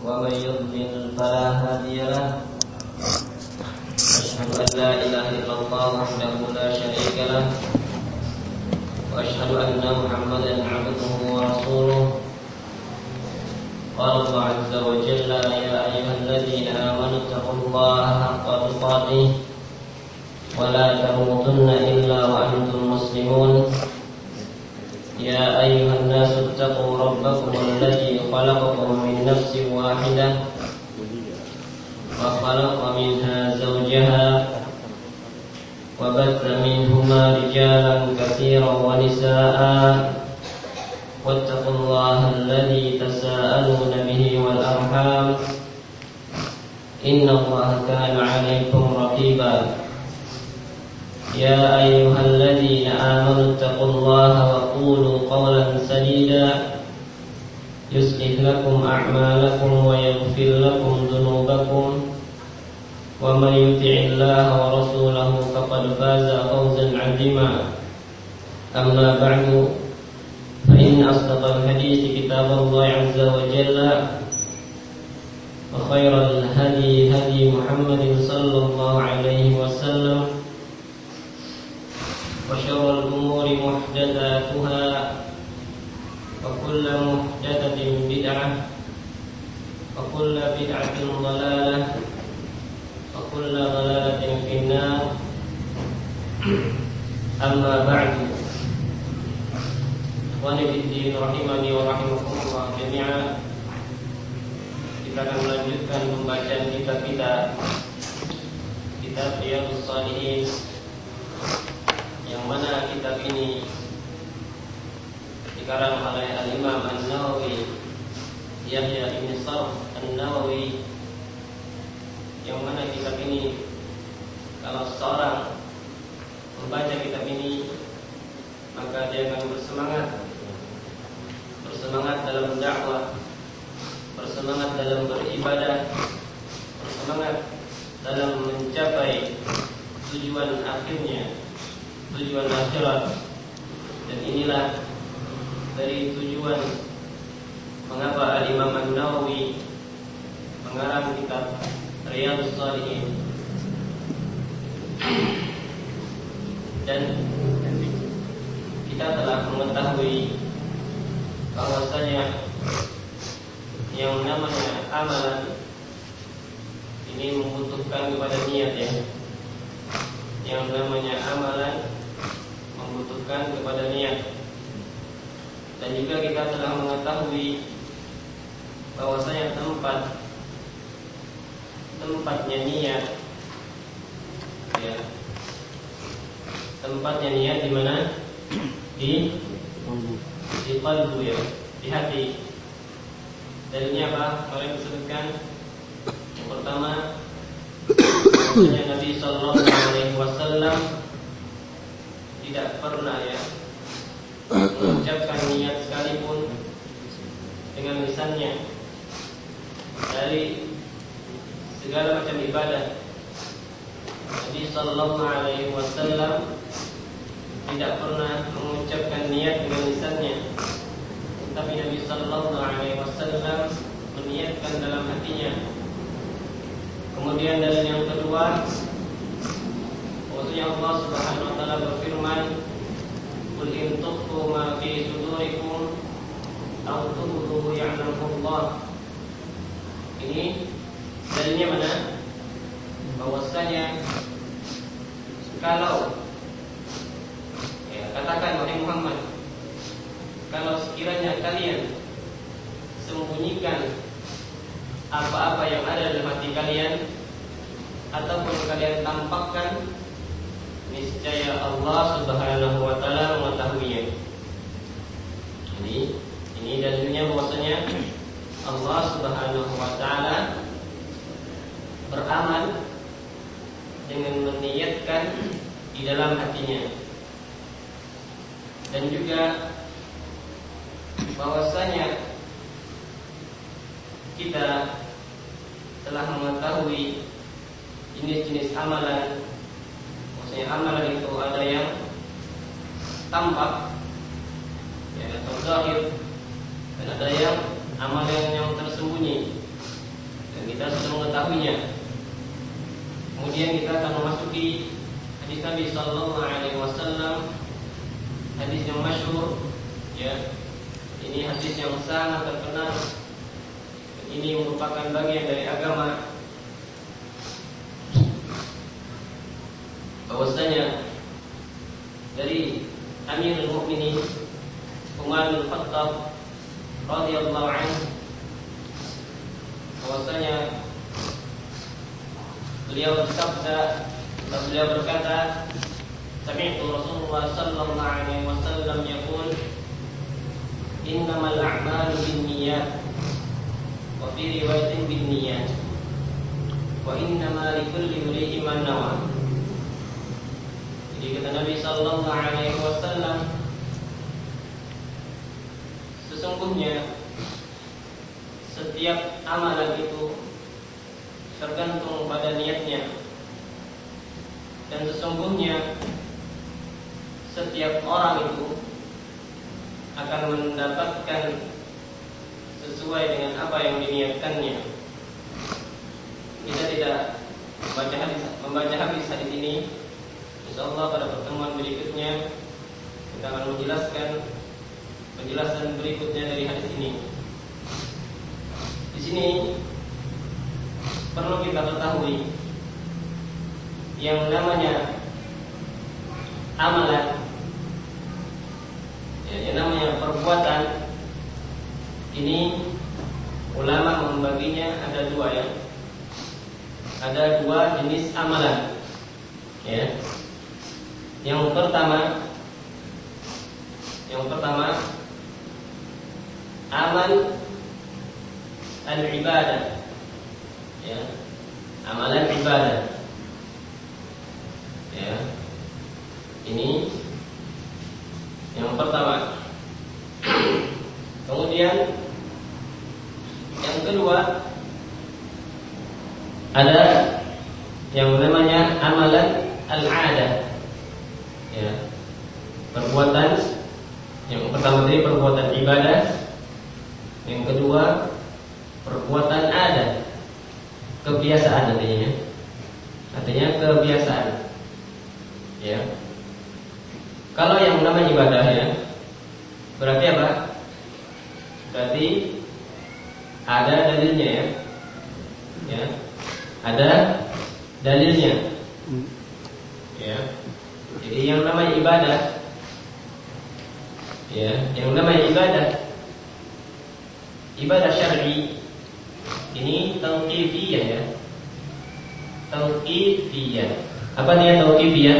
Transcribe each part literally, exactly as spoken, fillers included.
ومن يضلل فلا هادي له أشهد أن لا إله إلا الله وحده لا شريك له وأشهد أن محمدا عبده ورسوله قال الله عز وجل يا أيها الذين آمنوا اتقوا الله حق تقاته ولا تموتن إلا وأنتم مسلمون يا أيها الناس اتقوا ربكم الذي خلقكم من نفس واحدة وخلق منها زوجها وبث منهما رجالا كثيرا ونساء واتقوا الله الذي تساءلون به والأرحام إن الله كان عليكم رقيبا يا أيها الذين آمنوا اتقوا الله وقولوا قولا سديدا يصلح لكم أعمالكم ويغفر لكم ذنوبكم ومن يطع الله ورسوله فقد فاز فوزا عظيما أما بعد فإن أصدق الحديث كتاب الله عز وجل وخير الهدي هدي محمد صلى الله عليه وسلم وشر الأمور محدثاتها وكل محدثة بدعة وكل بدعة ضلالة وكل ضلالة في النار أما بعد Ikhwani fiddin rahimani wa rahimakumullah jami'an. Kita akan melanjutkan pembacaan kitab kita Kitab Riyadhus Shalihin, yang mana kitab ini dikarang oleh Al-Imam An-Nawawi Yahya Ibn Sharaf An-Nawawi, yang mana kitab ini kalau seorang membaca kitab ini maka dia akan bersemangat bersemangat dalam dakwah, bersemangat dalam beribadah, bersemangat dalam mencapai tujuan akhirnya, tujuan akhirat. Dan inilah dari tujuan mengapa Al-Imam An-Nawawi mengarang kitab Riyadhus Shalihin. Dan kita telah mengetahui bahwasanya yang namanya amalan ini membutuhkan kepada niat, ya. Yang namanya amalan membutuhkan kepada niat. Dan juga kita telah mengetahui bahwasanya tempat tempatnya niat, ya, tempatnya niat di mana? Di di qalbu, ya, di hati. Dalilnya apa? Kalian disebutkan yang pertama, bahwasanya Nabi Sallallahu Alaihi Wasallam tidak pernah, ya, mengucapkan niat sekalipun dengan lisannya dari segala macam ibadah. Nabi Sallallahu Alaihi Wasallam tidak pernah mengucapkan niat dengan lisannya, tapi Nabi Sallallahu Alaihi Wasallam meniatkan dalam hatinya. Kemudian dalil yang kedua, bahwasanya Allah Subhanahu Wa Taala berfirman, "Qul in tukhfu ma fi sudurikum aw tubduhu ya'lamuhu Allah." Ini dalilnya mana? Bahwasanya kalau, ya, katakan wahai Muhammad, kalau sekiranya kalian sembunyikan apa-apa yang ada dalam hati kalian ataupun kalian tampakkan, niscaya Allah Subhanahu Wa Taala mengetahuinya. Jadi ini dalilnya bahwasanya Allah Subhanahu Wa Taala beramal dengan meniatkan di dalam hatinya. Dan juga bahwasanya kita telah mengetahui jenis-jenis amalan. Maksudnya amalan itu ada yang tampak, ya, atau zahir, dan ada yang amalan yang tersembunyi. kita sudah mengetahuinya. Kemudian kita akan memasuki hadis Nabi Sallallahu Alaihi Wasallam, hadis yang masyhur, ya. Ini hadis yang sangat terkenal. Ini merupakan bagian dari agama, bahwasanya dari Amirul Mukminin Umar bin Khattab radhiyallahu anhu, bahwasanya beliau bersabda, beliau berkata, sami'tu Rasulullah sallallahu alaihi wasallam yaqul, innamal a'malu binniyat wa fi riwayatin binniyat wa innama likulli imri'in ma nawa. Jadi kata Nabi sallallahu alaihi wasallam, sesungguhnya setiap amalan itu tergantung pada niatnya, dan sesungguhnya setiap orang itu akan mendapatkan sesuai dengan apa yang diniatkannya. Kita tidak membaca hadis, membaca hadis hadis ini. Insyaallah pada pertemuan berikutnya kita akan menjelaskan penjelasan berikutnya dari hadis ini. Di sini perlu kita ketahui yang namanya amalan, ya, yang namanya perbuatan ini ulama membaginya ada dua, ya. Ada dua jenis amalan, ya. Yang pertama, yang pertama amal al-ibadah, ya, amalan ibadah, ya. Ini yang pertama. Kemudian yang kedua ada yang namanya amalan al-'adah, ya. Perbuatan yang pertama tadi perbuatan ibadah, yang kedua perbuatan adat, kebiasaan artinya, artinya kebiasaan, ya. Kalau yang namanya ibadah, ya, berarti apa? Berarti ada dalilnya, ya, ya, ada dalilnya, ya. Jadi yang namanya ibadah, ya, yang namanya ibadah, ibadah syar'i ini tauqifiyah, ya, tauqifiyah. Apa dia tauqifiyah?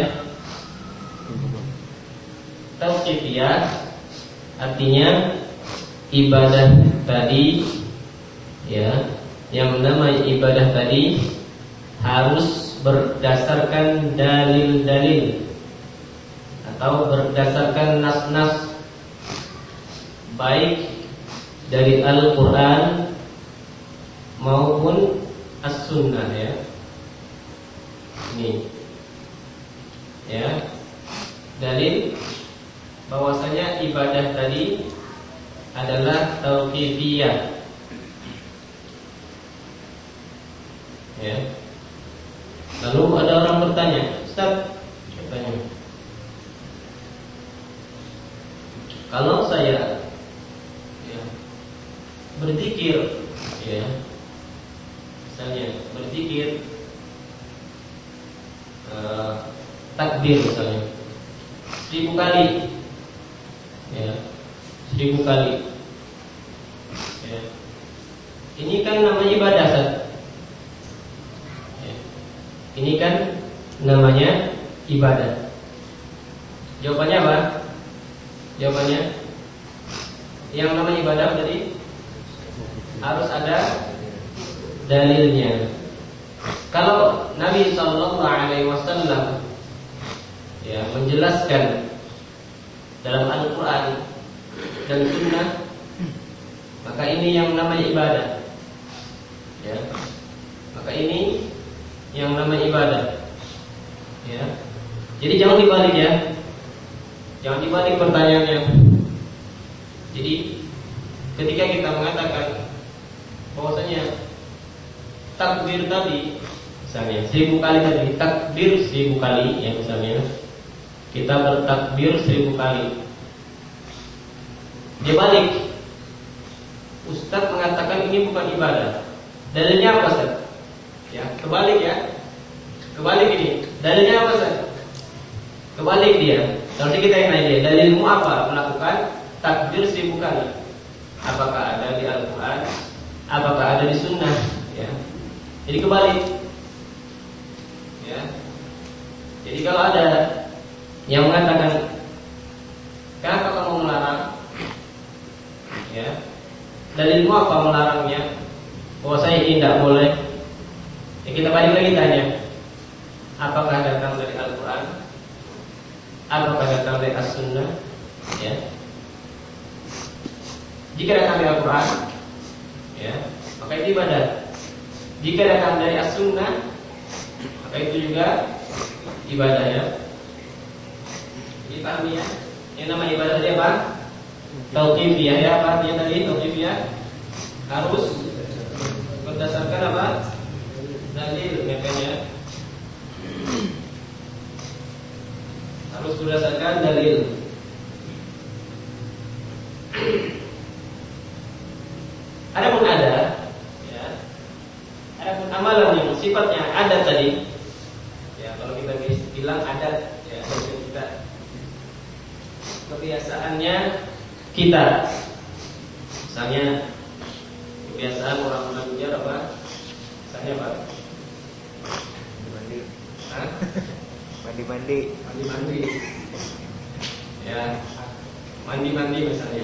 Tauqifiyah artinya ibadah tadi, ya, yang namanya ibadah tadi harus berdasarkan dalil-dalil atau berdasarkan nas-nas, baik dari Al-Quran maupun As-Sunnah, ya. Ini, ya, dalil bahwasanya ibadah tadi adalah tauqifiyah, ya. Lalu ada orang bertanya, Ustaz, bertanya, kalau saya, ya, berzikir, ya, misalnya berzikir uh, takbir misalnya seribu kali, ya, seribu kali, ya. Ini kan namanya ibadah, Ustaz. Ya. Ini kan namanya ibadah. Jawabannya apa? Jawabannya, yang namanya ibadah tadi harus ada dalilnya. Kalau Nabi Sallallahu Alaihi Wasallam, ya, menjelaskan dalam Al-Quran dan Sunnah, maka ini yang namanya ibadah, ya. Maka ini yang namanya ibadah, ya. Jadi jangan dibalik, ya, jangan dibalik pertanyaannya. Jadi ketika kita mengatakan bahwasanya takbir tadi, misalnya seribu kali tadi, takbir seribu kali, ya misalnya kita bertakbir seribu kali, dia balik, Ustaz mengatakan ini bukan ibadah. Dalilnya apa Ustaz? Ya, kebalik ya, kebalik ini. Dalilnya apa Ustaz? Kebalik dia. Lalu kita yang nanya dia, dalilmu apa melakukan takbir seribu kali? Apakah ada di Al-Quran? Apakah ada di Sunnah? Ya. Jadi kebalik. Ya. Jadi kalau ada yang mengatakan, kenapa kamu melarang? Ya. Dalilmu apa melarangnya? Bahwa saya ini tidak boleh. Ya, kita balik lagi tanya, apakah datang dari Al-Quran? Apakah datang dari As-Sunnah? Ya. Jika datang dari Al-Quran, ya, maka itu ibadah. Jika datang dari As-Sunnah, maka itu juga ibadah, ya. Jadi pahami ya. Yang nama ibadah tadi apa? Tauqifiyah, ya. Apa artinya tadi tauqifiyah? Harus berdasarkan apa? Dalil, makanya harus berdasarkan dalil. Adapun ada, ya, adapun amalan yang sifatnya adat tadi, ya kalau kita bilang adat, ya kita kebiasaannya kita, misalnya kebiasaan orang Banjar apa? Misalnya apa? Mandi, Hah? mandi, mandi, mandi mandi, ya mandi mandi misalnya.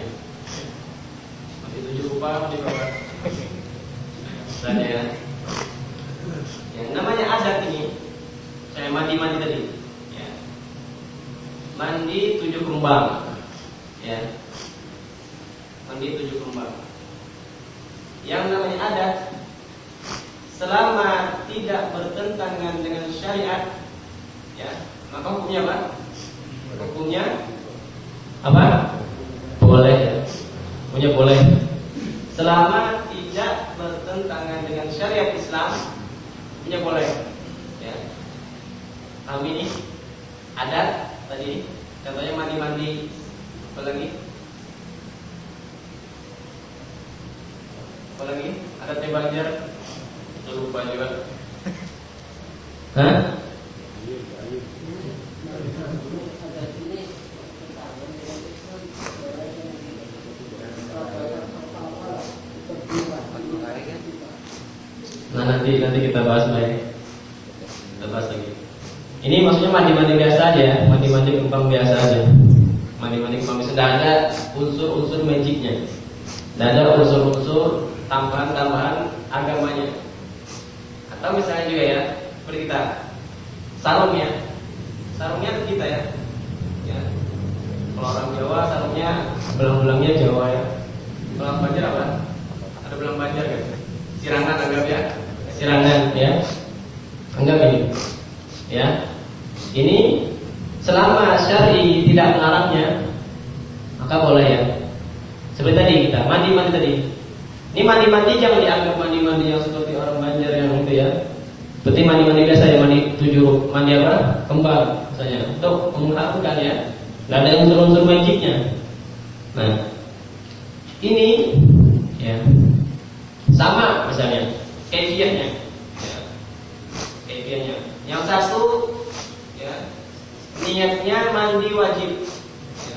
Tujuh rupa mandi berapa? Misalnya, yang namanya adat ini, saya mandi-mandi tadi, ya. Mandi tujuh kembang, ya. Mandi tujuh kembang. Yang namanya adat, selama tidak bertentangan dengan syariat, ya, maka hukumnya apa? Hukumnya apa? Boleh, ya. Hukumnya boleh. Selama tidak bertentangan dengan syariat Islam, punya boleh. Ya. Kami ini adat tadi, contohnya mandi-mandi, apa lagi? Apa lagi? Adatnya Banjar, saya lupa juga. Hah? Nah nanti nanti kita bahas lagi. Kita bahas lagi. Ini maksudnya mandi-mandi biasa aja ya, mandi-mandi kembang biasa aja. Mandi-mandi kembang biasa, tidak ada unsur-unsur magicnya, tidak ada unsur-unsur tambahan-tambahan agamanya. Atau misalnya juga ya, seperti kita sarungnya, sarungnya kita ya. Ya. Kalau orang Jawa sarungnya belang-belangnya Jawa ya. Belang Banjar apa? Ada belang Banjar kan? Sirangan anggap ya, sirangan ya, anggap ini, ya, ini selama syar'i tidak melarangnya, maka boleh ya. Seperti tadi kita mandi-mandi tadi, ini mandi-mandi jangan dianggap mandi-mandi yang seperti orang Banjar yang itu ya, seperti mandi-mandi biasa ya, mandi tujuh, mandi apa? Kembang, misalnya, untuk mengharumkan ya, nggak ada unsur-unsur magicnya. Nah, ini ya. Sama misalnya kaifiahnya, ya. Kaifiahnya. Yang satu, ya, niatnya mandi wajib. Ya.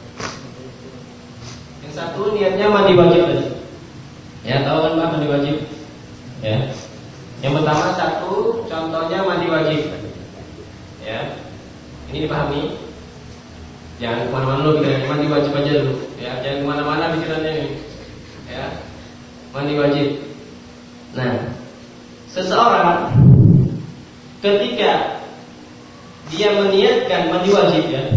Yang satu niatnya mandi wajib tadi. Ya tahu kan Pak mandi wajib? Ya. Yang pertama satu, contohnya mandi wajib. Ya. Ini dipahami. Jangan kemana-mana dulu pikirannya, mandi wajib aja dulu. Ya, jangan kemana-mana pikirannya ini. Ya. Mandi wajib. Nah, seseorang ketika dia meniatkan mandi wajib ya,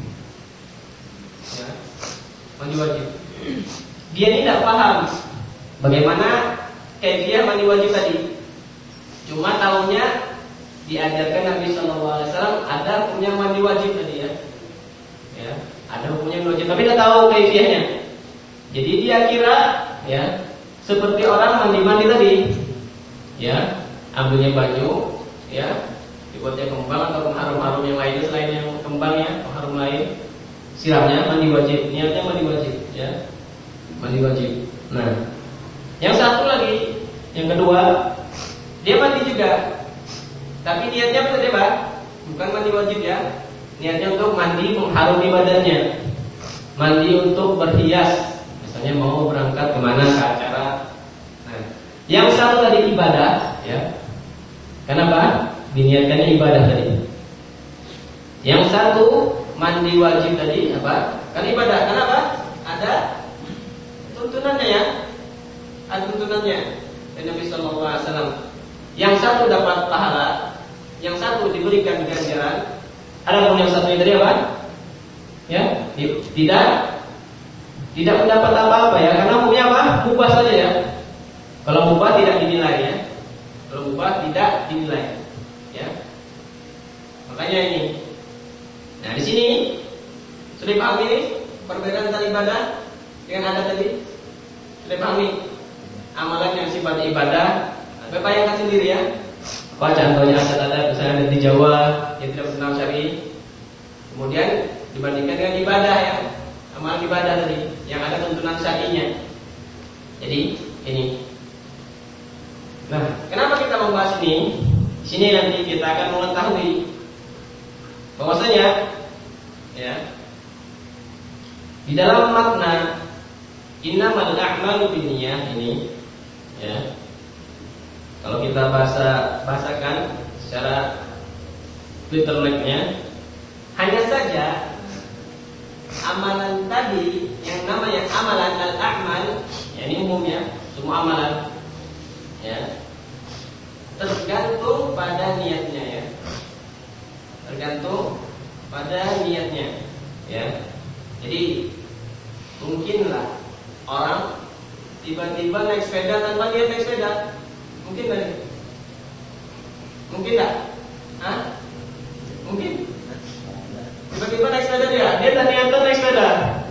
ya mandi wajib, dia ini tidak paham bagaimana kaifiah mandi wajib tadi. Cuma tahunya diajarkan Nabi Shallallahu Alaihi Wasallam ada hukumnya mandi wajib tadi ya, ya ada hukumnya mandi wajib, tapi tidak tahu kaifiahnya. Jadi dia kira ya seperti orang mandi-mandi tadi, ya, ambilnya baju, ya, dibuatnya kembang atau harum-harum yang lainnya selain yang kembangnya, harum lain, siramnya mandi wajib, niatnya mandi wajib, ya, mandi wajib. Nah, yang satu lagi, yang kedua, dia mandi juga, tapi niatnya apa tadi Pak? Bukan mandi wajib ya, niatnya untuk mandi mengharumi badannya, mandi untuk berhias, misalnya mau berangkat kemana ke acara. Nah, yang satu tadi ibadah, ya, kenapa? Diniatkannya ibadah tadi. Yang satu mandi wajib tadi apa? Kan ibadah. Kenapa? Ada tuntunannya ya, ada tuntunannya dari Nabi Sallallahu Alaihi Wasallam. Yang satu dapat pahala, yang satu diberikan ganjaran. Adapun yang satu tadi apa? Ya, tidak tidak mendapat apa-apa ya, karena hukumnya apa? Mubah saja ya. Kalau mubah tidak dinilai ya. Kalau mubah tidak dinilai, ya. Makanya ini. Nah di sini sudah paham ini perbedaan antara ibadah dengan adat tadi. Sudah pahami amalan yang sifatnya ibadah. Nah, bayangkan sendiri ya. Apa contohnya adat-adat misalnya ada di Jawa yang tidak bertentangan syar'i, kemudian dibandingkan dengan ibadah ya, amalan ibadah tadi yang ada tuntunan syar'inya. Jadi ini. Nah, kenapa kita membahas ini? Di sini nanti kita akan mengetahui bahwasanya ya, di dalam makna innamal a'malu binniyah ini ya, kalau kita bahasa bahasakan secara literalnya, hanya saja amalan tadi yang namanya amalan al-a'mal, ya ini umumnya semua amalan ya, tergantung pada niatnya ya, tergantung pada niatnya ya. Jadi mungkinlah orang tiba-tiba naik sepeda tanpa niat naik sepeda, mungkin nggak? Mungkin nggak? Hah? Mungkin? Tiba-tiba naik sepeda dia, dia tak niatan naik sepeda.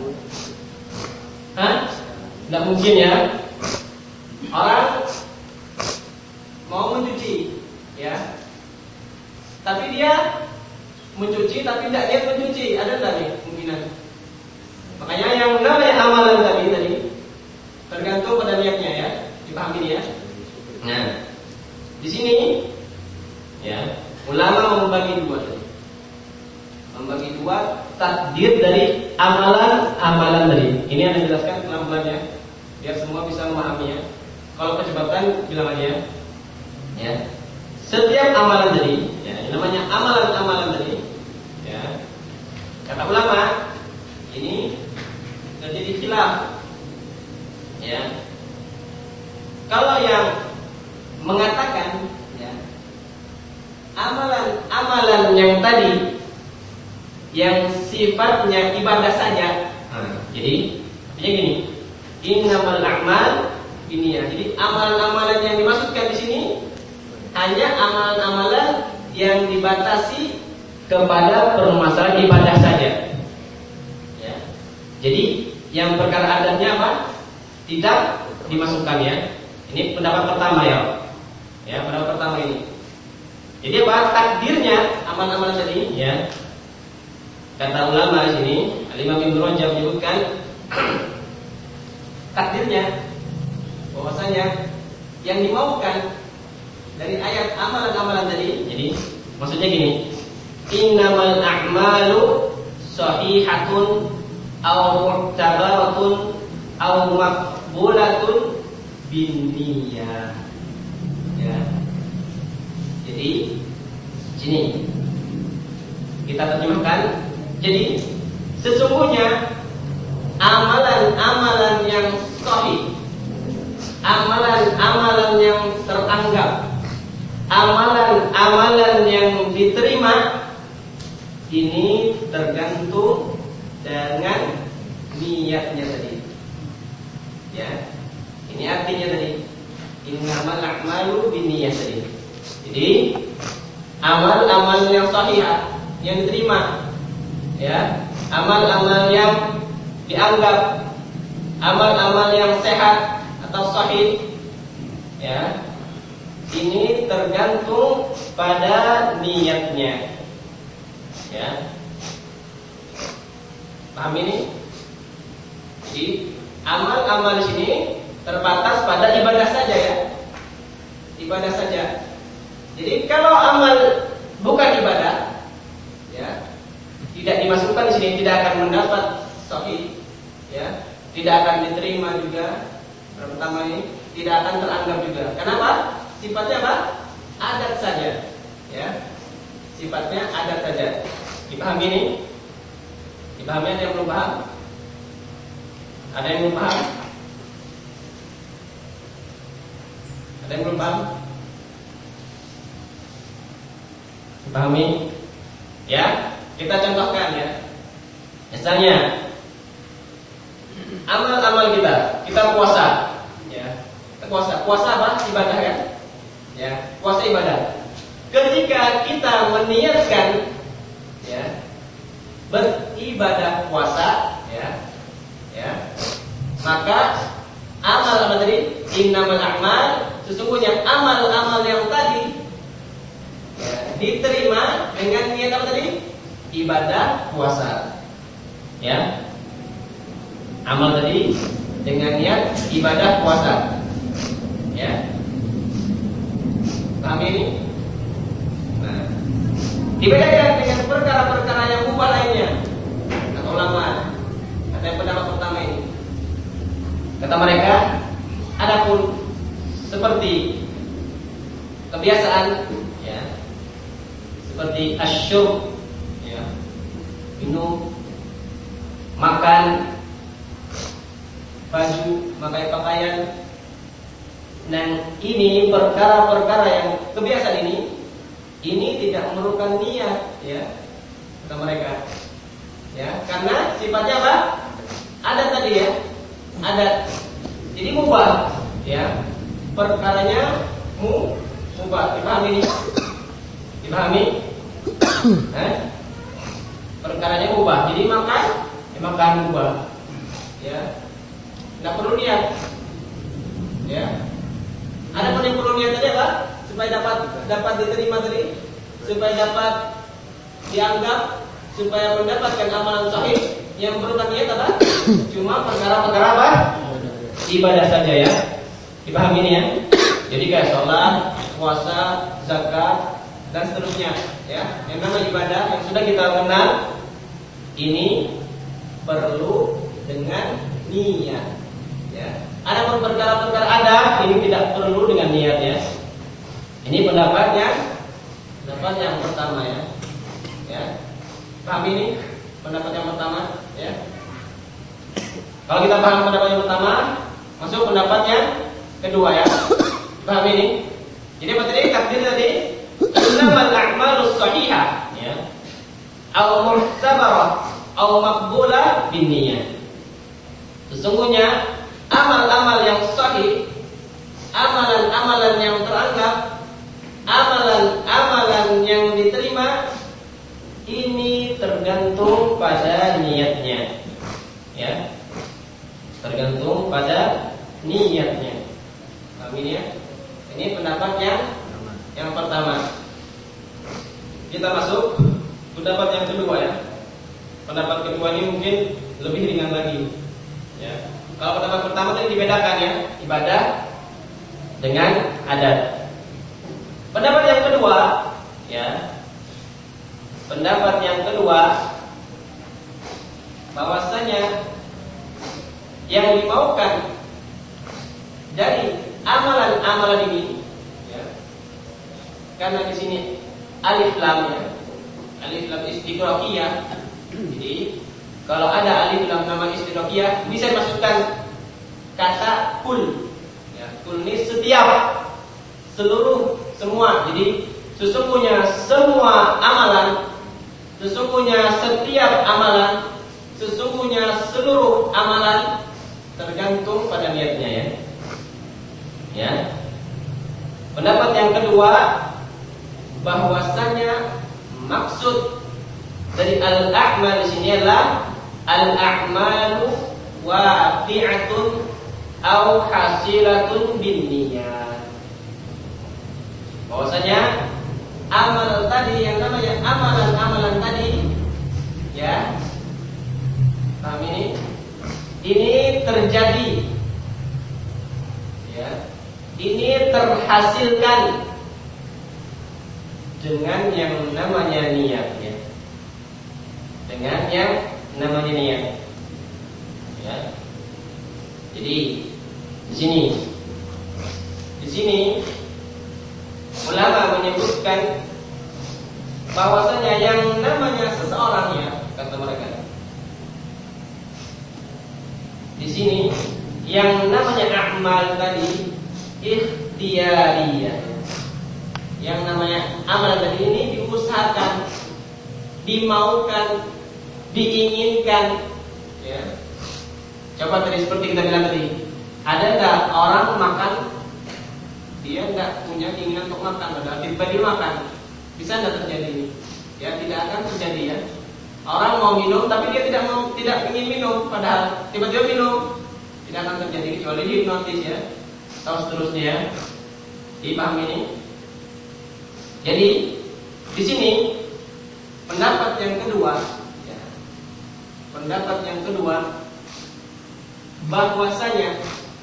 Hah? Nggak mungkin ya. Orang mau mencuci, ya, tapi dia mencuci tapi tidak niat mencuci, ada nggak nih kemungkinan? Makanya yang namanya amalan tadi tadi tergantung pada niatnya ya, dipahami ya. Nah, di sini ya ulama membagi dua tadi, membagi dua takdir dari amalan-amalan tadi. Ini yang dijelaskan pelan-pelan ya, biar semua bisa memahaminya. Kalau kecepatan bilang aja ya. Ya, setiap amalan tadi, ya, yang namanya amalan-amalan tadi, ya, kata ulama ini terjadi khilaf, ya. Kalau yang mengatakan, ya, amalan-amalan yang tadi, yang sifatnya ibadah saja, nah, jadi, artinya gini, innamal a'mal binniyah. Jadi amalan-amalan yang dimaksudkan di sini hanya amalan-amalan yang dibatasi kepada permasalahan ibadah saja. Ya. Jadi yang perkara adatnya apa? Tidak dimasukkan ya. Ini pendapat pertama ya. Ya, pendapat pertama ini. Jadi apa? Takdirnya amalan-amalan tadi ya. Kata ulama di sini, Al-Imam Ibnu Rajab menyebutkan takdirnya bahwasanya yang dimaukan dari ayat amalan-amalan tadi, jadi maksudnya gini, innamal a'malu sahihatun aw mu'tabaratun aw maqbulatun binniyah. Ya. Jadi sini kita terjemahkan. Jadi sesungguhnya amalan-amalan yang sahih, amalan-amalan yang teranggap, amalan-amalan yang diterima ini tergantung dengan niatnya tadi. Ya, ini artinya tadi. Innamal a'malu binniyah tadi. Jadi amal-amal yang sahih yang diterima, ya, amal-amal yang dianggap, amal-amal yang sehat atau sahih, ya, ini tergantung pada niatnya. Ya. Paham ini? Jadi amal-amal di sini terbatas pada ibadah saja ya. Ibadah saja. Jadi kalau amal bukan ibadah, ya, tidak dimasukkan di sini, tidak akan mendapat sahih, ya, tidak akan diterima juga. Pertama ini tidak akan teranggap juga. Kenapa? Sifatnya apa? Adat saja, ya. Sifatnya adat saja. Dipahami ini? Dipahami, ada yang belum paham? Ada yang belum paham? Ada yang belum paham? Dipahami? Ya, kita contohkan ya. Misalnya amal-amal kita, kita puasa, ya. Kita puasa, puasa apa? Ibadah kan? Ya, puasa ibadah. Ketika kita meniatkan, ya, beribadah puasa, ya, ya, maka amal apa tadi? Innamal a'mal, sesungguhnya amal-amal yang tadi, ya, diterima dengan niat apa tadi? Ibadah puasa, ya. Amal tadi dengan niat ibadah puasa, ya. Paham ini? Nah, dibedakan dengan perkara-perkara yang mubah lainnya. Kata ulama, kata yang pendapat pertama ini, kata mereka, adapun seperti kebiasaan, ya, seperti asyurb, ya, minum, makan, baju, memakai pakaian, dan ini perkara-perkara yang kebiasaan ini, ini tidak memerlukan niat, ya, kata mereka, ya, karena sifatnya apa? Adat tadi ya, adat. Jadi mubah, ya, perkaranya mu, mubah. Dipahami ini? Dipahami? Eh? Perkaranya mubah. Jadi makan, ya, makan mubah, ya. Nggak perlu niat, ya. Ada pun yang perlu niat tadi apa? Supaya dapat dapat diterima tadi, supaya dapat dianggap, supaya mendapatkan amalan sahih yang perlukan niat apa? Cuma perkara-perkara apa? Ibadah saja ya. Dipahami ini ya. Jadi kayak sholat, puasa, zakat, dan seterusnya, ya. Yang namanya ibadah yang sudah kita kenal ini perlu dengan niat, ya. Ada pun perkara-perkara ada ini tidak perlu dengan niat ya. Ini pendapatnya, pendapat yang pertama ya. Ya. Paham ini? Pendapat yang pertama, ya. Kalau kita paham pendapat yang pertama, masuk pendapat yang kedua ya. Paham ini? Jadi apa tadi? Takdir tadi, innamal a'malus shahihah, ya. Au muhtabarah, au maqbulah binniyat. Sesungguhnya amal-amal yang sahih, amalan-amalan yang teranggap, amalan-amalan yang diterima, ini tergantung pada niatnya, ya. Tergantung pada niatnya. Paham ini ya? Ini pendapat yang yang pertama. Kita masuk pendapat yang kedua ya. Pendapat kedua ini mungkin lebih ringan lagi, ya. Kalau pendapat pertama tadi dibedakan ya, ibadah dengan adat. Pendapat yang kedua, ya. Pendapat yang kedua bahwasanya yang dimaukan dari amalan-amalan ini, ya. Karena di sini alif lam ya. Alif lam istighraqiyah. Jadi kalau ada alif lam nama istighraqiyah bisa dimasukkan kata kul. Ya, kul ini setiap, seluruh, semua. Jadi sesungguhnya semua amalan, sesungguhnya setiap amalan, sesungguhnya seluruh amalan tergantung pada niatnya ya. Ya. Pendapat yang kedua bahwasanya maksud dari al-a'mal di sini adalah al-a'malu waqi'atun au hasilatun binniyat. bahwasanya amal tadi yang namanya amalan-amalan tadi, ya, paham ini? Ini terjadi, ya, ini terhasilkan dengan yang namanya niat, ya, dengan yang namanya niat, ya. Jadi di sini, di sini ulama menyebutkan bahwasanya yang namanya seseorang, ya, kata mereka di sini yang namanya amal tadi ikhtiyariyah. Yang namanya amal tadi ini diusahakan, dimaukan, diinginkan, ya. Coba tadi seperti kita bilang tadi, ada nggak orang makan dia nggak punya keinginan untuk makan, padahal tiba-tiba dia makan, bisa nggak terjadi ini? Ya, tidak akan terjadi, ya. Orang mau minum tapi dia tidak mau, tidak ingin minum, padahal tiba-tiba minum, tidak akan terjadi kecuali dihipnotis, ya, atau seterusnya, ya. Dipahami ini? Jadi di sini pendapat yang kedua, ya, pendapat yang kedua bahwasanya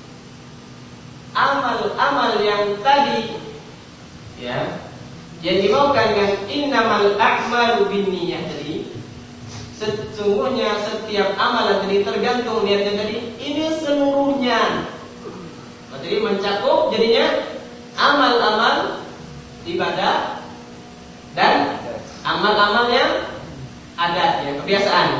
amal-amal yang tadi, ya, yang dimaukan dengan innamal a'malu binniyah tadi, sesungguhnya setiap amalan tadi tergantung niatnya tadi, ini seluruhnya. Jadi mencakup jadinya amal-amal ibadah dan amal-amal yang adat, ya, kebiasaan.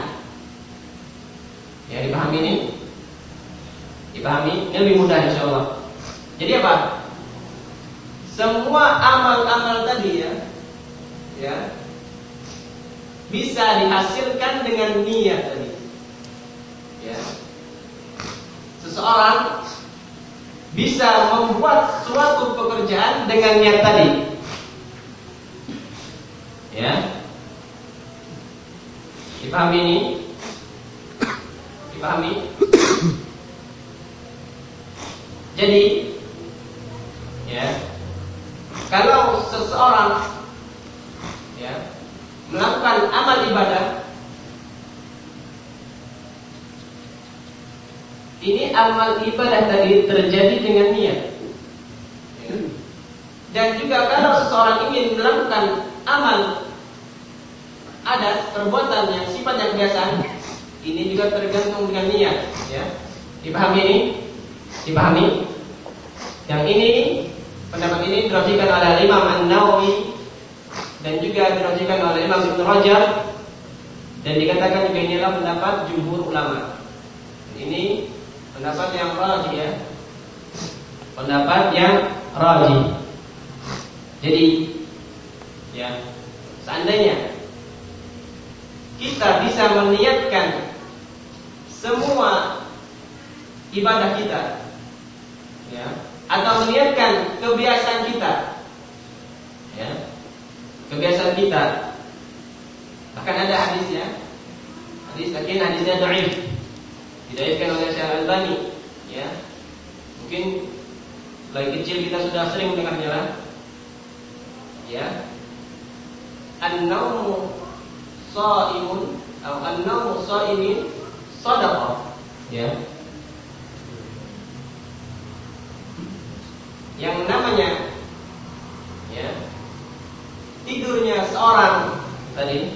Ya, dipahami ini? Dipahami? Ini lebih mudah insyaallah. Jadi apa? Semua amal-amal tadi, ya, ya, bisa dihasilkan dengan niat tadi. Ya. Seseorang bisa membuat suatu pekerjaan dengan niat tadi. Ya. Dipahami ini? Dipahami? Jadi, ya, kalau seseorang, ya, melakukan amal ibadah, ini amal ibadah tadi terjadi dengan niat, ya. Dan juga kalau seseorang ingin melakukan amal adat, perbuatan yang sifatnya kebiasaan, ini juga tergantung dengan niat, ya. Dipahami ini? Dipahami? Yang ini, pendapat ini dirajikan oleh Imam An-Nawawi dan juga dirajikan oleh Imam Ibnu Rajab, dan dikatakan juga inilah pendapat jumhur ulama. Ini pendapat yang rajih, ya, pendapat yang rajih. Jadi, ya, seandainya kita bisa meniatkan semua ibadah kita, ya, atau meniatkan kebiasaan kita, ya, kebiasaan kita, akan ada hadisnya, hadis tapi hadisnya dhaif, didhaifkan oleh Syekh Al-Albani, ya. Mungkin dari kecil kita sudah sering mendengarnya lah, ya. An-naumu shaimun atau an-naumu shaimin shadaqah, ya. Yang namanya, ya, tidurnya seorang tadi,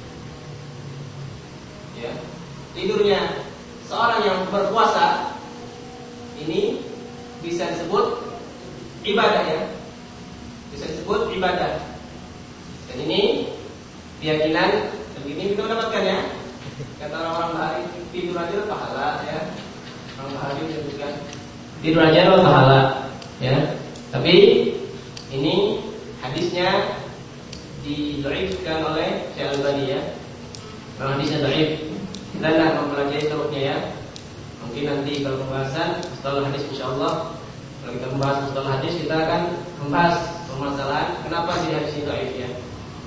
ya, tidurnya seorang yang berpuasa ini bisa disebut ibadah, ya, bisa disebut ibadah. Dan ini keyakinan, dan ini kita mendapatkan, ya, kata orang-orang Bahari, tidur aja pahala, ya. Orang Bahari menyebutkan tidur aja pahala, ya. Tapi ini hadisnya didhaifkan oleh Syekh Al-Albani, ya. Kalau hadisnya dhaif, kita tidak mempelajari turuknya, ya. Mungkin nanti kalau pembahasan setelah hadis, insyaallah kalau kita membahas setelah hadis, kita akan membahas permasalahan kenapa di hadis ini dhaif, ya.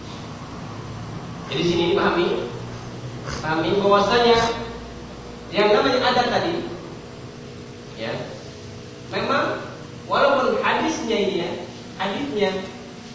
Jadi sini dipahami, pahami bahwasanya yang namanya adat tadi, ya, memang walaupun hadisnya ini, ya, hadisnya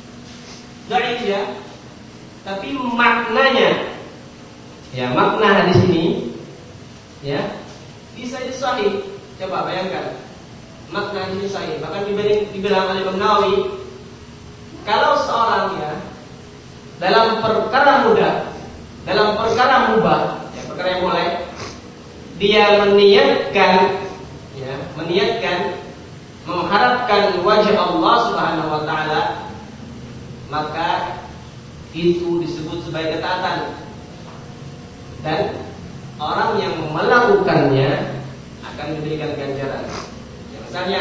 dhaif ya, tapi maknanya, ya makna hadis ini, ya bisa jadi sahih. Coba bayangkan, makna hadis ini sahih. Bahkan dibilang oleh Imam Nawawi, kalau seorang ya dalam perkara mudah, dalam perkara mubah, ya perkara yang boleh, dia meniatkan, ya meniatkan mengharapkan wajah Allah Subhanahu wa taala, maka itu disebut sebagai ketaatan. Dan orang yang melakukannya akan diberikan ganjaran. Ya, misalnya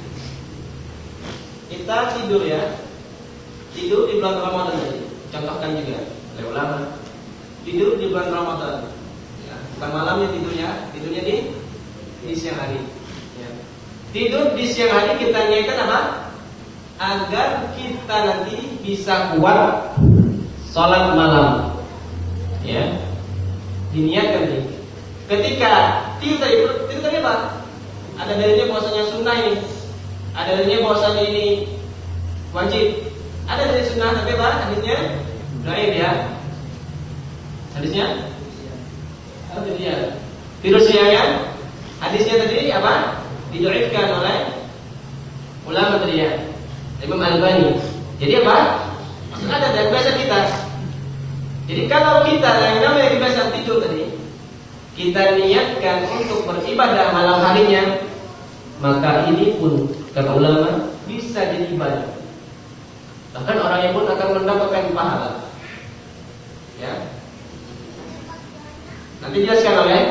kita tidur ya, tidur di bulan Ramadan tadi, contohkan juga oleh ulama, tidur di bulan Ramadan, ya, bukan malamnya tidurnya, tidurnya di di siang hari. Ya. Tidur di siang hari kita niatkan apa? Agar kita nanti bisa kuat sholat malam. Ya, diniatkan nih. Ketika tidur tadi, tidur tadi apa? Ada dalilnya bahwasanya sunnah ini, ada dalilnya bahwasanya ini wajib, ada dari sunnah tapi apa? Hadisnya dhaif ya. Hadisnya apa dia? Tidur siang. Hadisnya tadi apa? Didhaifkan oleh ulama tadi ya, Imam Albani. Jadi apa? Maksudnya ada dari bahasa kita. Jadi kalau kita yang namanya kebiasaan tidur tadi, kita niatkan untuk beribadah malam harinya, maka ini pun kata ulama bisa jadi ibadah. Bahkan orangnya pun akan mendapatkan pahala. Ya. Nanti jelaskan oleh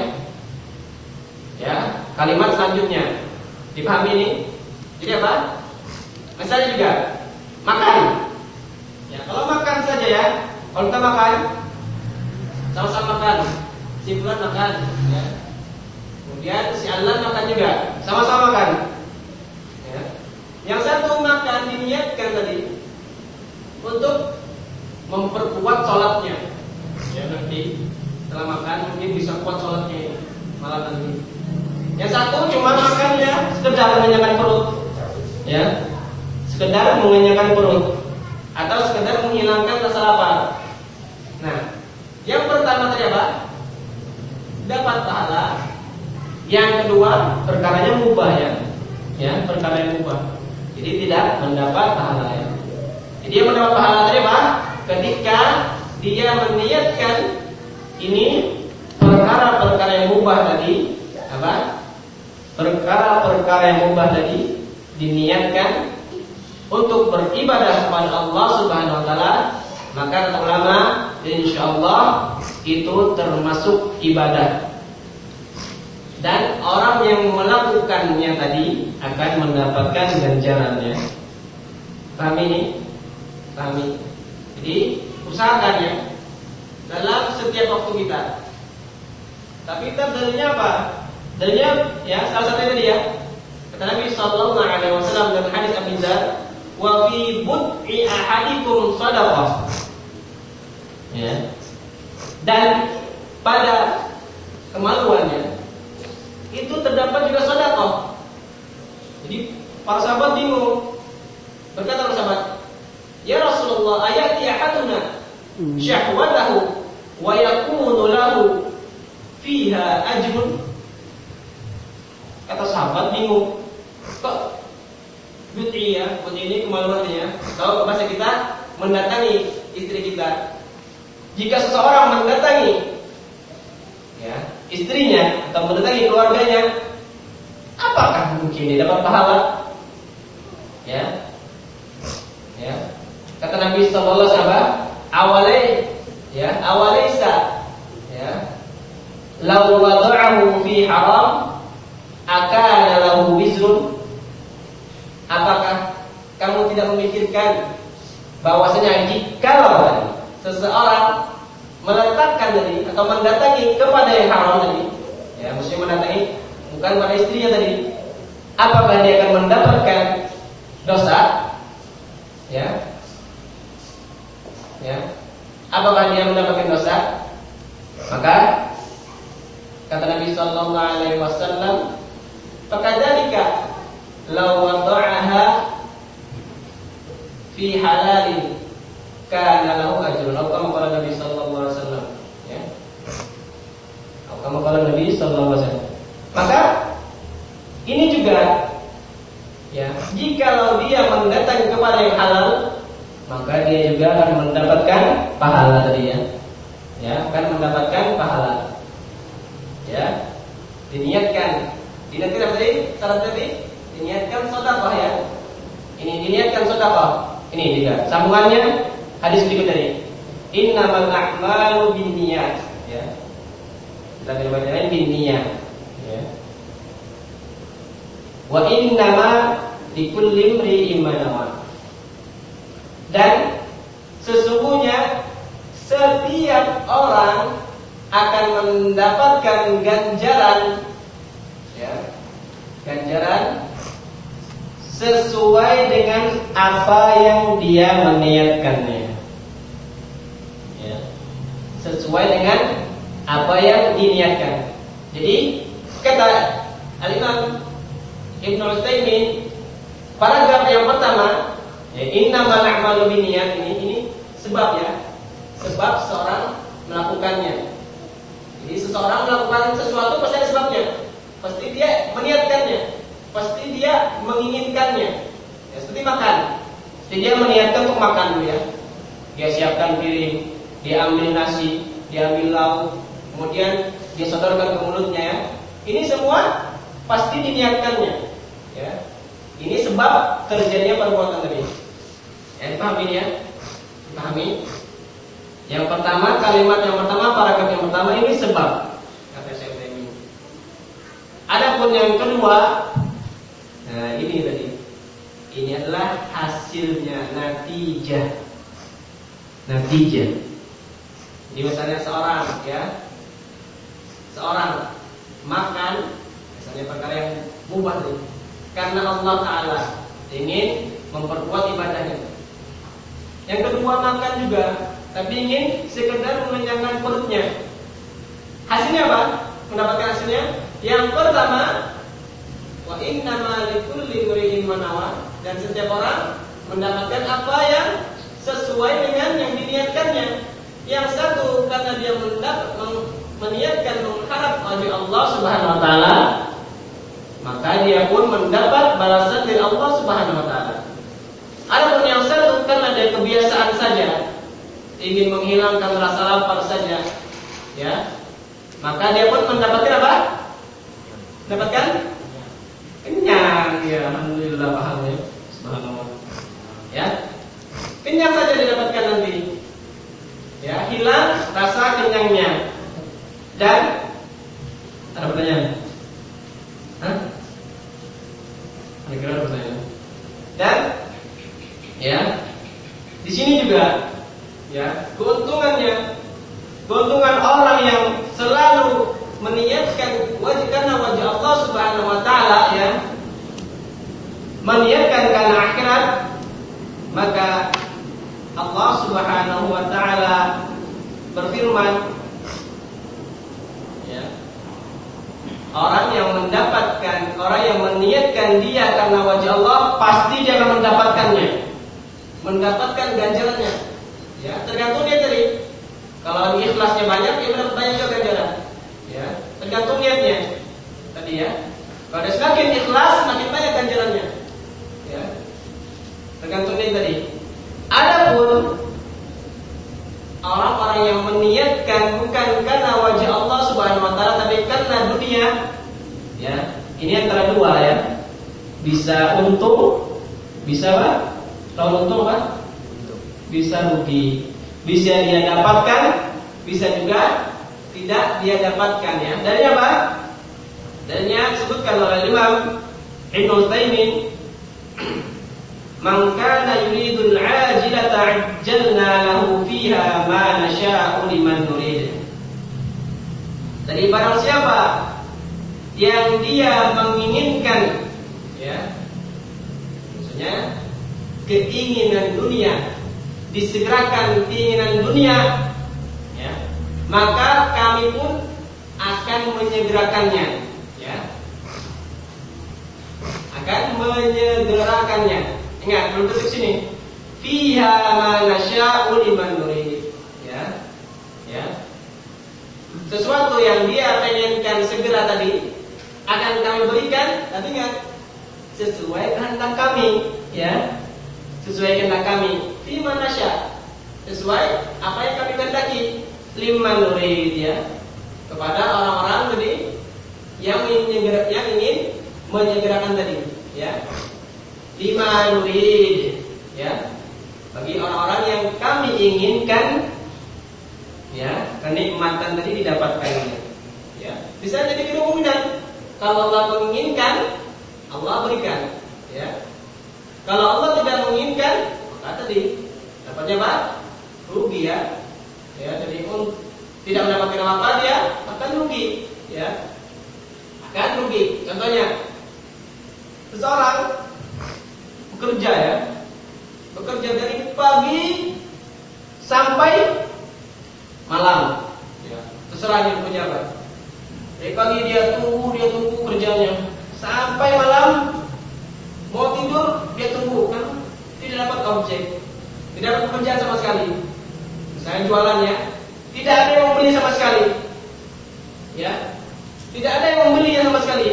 ya kalimat selanjutnya. Dipahami ini? Jadi apa? Misalnya juga makan. Ya, kalau makan saja ya, kalau kita makan, sama-sama makan, si Fulan makan, ya. Kemudian si Alan makan juga, sama-sama makan. Ya. Yang satu makan diniatkan tadi untuk memperkuat sholatnya. Ya nanti setelah makan mungkin bisa kuat sholatnya malam nanti. Yang satu cuma makannya sekedar mengenyangkan perut, ya, sekedar mengenyangkan perut, atau sekedar menghilangkan rasa lapar. Nah, yang pertama tadi apa? Dapat pahala. Yang kedua, perkaranya mubah ya, ya perkara yang mubah. Jadi tidak mendapat pahala ya. Jadi yang mendapat pahala tadi apa? Ketika dia meniatkan ini perkara-perkara yang mubah tadi, apa? Perkara-perkara yang mubah tadi diniatkan untuk beribadah kepada Allah Subhanahu wa taala, maka kata ulama, insyaallah itu termasuk ibadah. Dan orang yang melakukannya tadi akan mendapatkan ganjarannya. Paham ini? Pahami. Jadi usahakan ya dalam setiap waktu kita. Tapi kita dalilnya apa? Dalilnya ya salah satunya tadi ya. Kata Nabi sallallahu alaihi wasallam dalam hadis Abu Dzar, "Wa fi bud'i ahadikum shadaqah." Ya. Dan pada kemaluannya itu terdapat juga sedekah. Jadi para sahabat bingung. Berkata para sahabat, "Ya Rasulullah, ayati ahaduna syahwatahu wa yakunu lahu fiha ajrun?" Kata sahabat bingung. Kok bud'i ya, bud'i ini kemaluannya ya. Kalau bahasa kita mendatangi istri kita. Jika seseorang mendatangi ya, istrinya atau mendatangi keluarganya, apakah mungkin dia dapat pahala? Ya, ya. Kata Nabi sallallahu alaihi wasallam, awalai, ya, awalaisa, ya, law wada'ahu fi haram, akana lahu wizrun. Apakah kamu tidak memikirkan bahwasanya jikalau seseorang meletakkan tadi atau mendatangi kepada yang haram tadi, ya, maksudnya mendatangi bukan pada istrinya tadi, apakah dia akan mendapatkan dosa? Ya, ya, apakah dia mendapatkan dosa? Maka kata Nabi Sallallahu Alaihi Wasallam, "Fakadzalika law wada'aha fi halalin kana lahu ajrun. Atau kama qala Nabi sallallahu alaihi wasallam, ya. Atau kama qala Nabi sallallahu alaihi wasallam. Maka ini juga, ya, jikalau dia mendatangi kepada yang halal, maka dia juga akan mendapatkan pahala tadi, ya. Ya, akan mendapatkan pahala. Ya. Diniatkan. Diniatkan apa tadi? Syarat tadi? Diniatkan sedekah, ya. Ini diniatkan sedekah. Ini juga sambungannya hadis berikut tadi. Innamal a'malu binniyat, ya. Kita riwayat lain binniyat, ya. Wa innama likulli imri'in ma nawa. Dan sesungguhnya setiap orang akan mendapatkan ganjaran, ya, ganjaran sesuai dengan apa yang dia meniatkannya, ya, sesuai dengan apa yang diniatkan. Jadi kata Al-Imam Ibnu Utsaimin, paragraf yang pertama, ya, innamal a'malu binniyat, ini ini sebab, ya, sebab seorang melakukannya. Jadi seseorang melakukan sesuatu pasti ada sebabnya, pasti dia meniatkannya, pasti dia menginginkannya, ya, seperti makan. Jadi dia meniatkan untuk makan dulu, ya. Dia siapkan piring, dia ambil nasi, dia ambil lauk, kemudian dia sodorkan ke mulutnya, ya. Ini semua pasti diniatkannya, ya. Ini sebab terjadinya perbuatan tadi. Ya, dipahami, ya? Dipahami? Yang pertama, kalimat yang pertama, paragraf yang pertama ini sebab, kata Syekh Utsaimin. Adapun yang kedua, nah ini tadi, ini adalah hasilnya, natijah, natijah. Jadi misalnya seorang, ya, seorang makan, misalnya perkara yang mubah tadi, karena Allah Taala ingin memperkuat ibadahnya. Yang kedua makan juga, tapi ingin sekedar mengenyangkan perutnya. Hasilnya apa? Mendapatkan hasilnya. Yang pertama, wa innama likulli imri'in ma nawa, dan setiap orang mendapatkan apa yang sesuai dengan yang diniatkannya. Yang satu karena dia mendapat meniatkan mengharap wajah Allah Subhanahu wa taala, maka dia pun mendapat balasan dari Allah Subhanahu wa taala. Adapun yang satu karena dia kebiasaan saja, ingin menghilangkan rasa lapar saja, ya, maka dia pun mendapatkan apa? Mendapatkan kenyang, ya. Alhamdulillah, pahamnya, subhanallah, ya. Kenyang saja didapatkan nanti, ya, hilang rasa kenyangnya. Dan ada pertanyaan? Hah? Kira-kira ada pertanyaan? Dan, ya, di sini juga, ya, keuntungannya, keuntungan orang yang selalu meniatkan wajib karena wajah Allah Subhanahu wa taala, ya, meniatkan karena akhirat, maka Allah Subhanahu wa taala berfirman, ya, orang yang mendapatkan, orang yang meniatkan dia karena wajah Allah, pasti dia akan mendapatkannya, mendapatkan ganjarannya. Ya, tergantung dia tadi. Kalau ikhlasnya banyak, dia mendapat banyak juga ganjaran. Ya, tergantung niatnya. Tadi, ya. Kalau dia semakin ikhlas, semakin banyak ganjarannya. Ya, tergantung niat tadi. Adapun orang-orang yang meniatkan bukan karena wajah Allah Subhanahu wa taala, tapi karena dunia, ya, ini antara dua, ya. Bisa untung, bisa apa? Kalau untung apa? Bisa rugi, bisa dia dapatkan, bisa juga tidak dia dapatkan, ya. Dari apa? Darinya disebutkan oleh Imam Ibnu Utsaimin, "Man kana yuridul 'ajilata 'ajjalna lahu fiha ma nasha'u liman nurid." Jadi barang siapa yang dia menginginkan, ya, maksudnya keinginan dunia, disegerakan keinginan dunia, ya, maka kami pun akan menyegerakannya, ya, akan menyegerakannya. Ingat, belum tutup sini. fiha ma nasya'u liman nurid. Ya. Ya. Sesuatu yang dia pengenkan segera tadi akan kami berikan, tapi ingat sesuai kehendak kami, ya. Sesuai kehendak kami. Fi ma nasya'. Sesuai apa yang kami kehendaki. Liman nurid, ya. Kepada orang-orang tadi yang ingin yang ingin menyegerakan tadi, ya. Lima nurid, ya. Bagi orang-orang yang kami inginkan, ya, kenikmatan tadi didapatkannya, ya. Bisa jadi kemungkinan kalau Allah menginginkan, Allah berikan, ya. Kalau Allah tidak menginginkan, maka tadi dapatnya apa? Rugi, ya. Ya, jadi pun tidak mendapatkan apa-apa dia akan rugi, ya. Akan rugi. Contohnya, seseorang bekerja, ya, bekerja dari pagi sampai malam, ya. Terserah dia bekerja apa. Dari pagi dia tunggu, dia tunggu kerjanya sampai malam. Mau tidur dia tunggu, kan tidak dapat objek, tidak dapat pekerjaan sama sekali. Misalnya jualannya, tidak ada yang membeli sama sekali, ya. Tidak ada yang membeli sama sekali,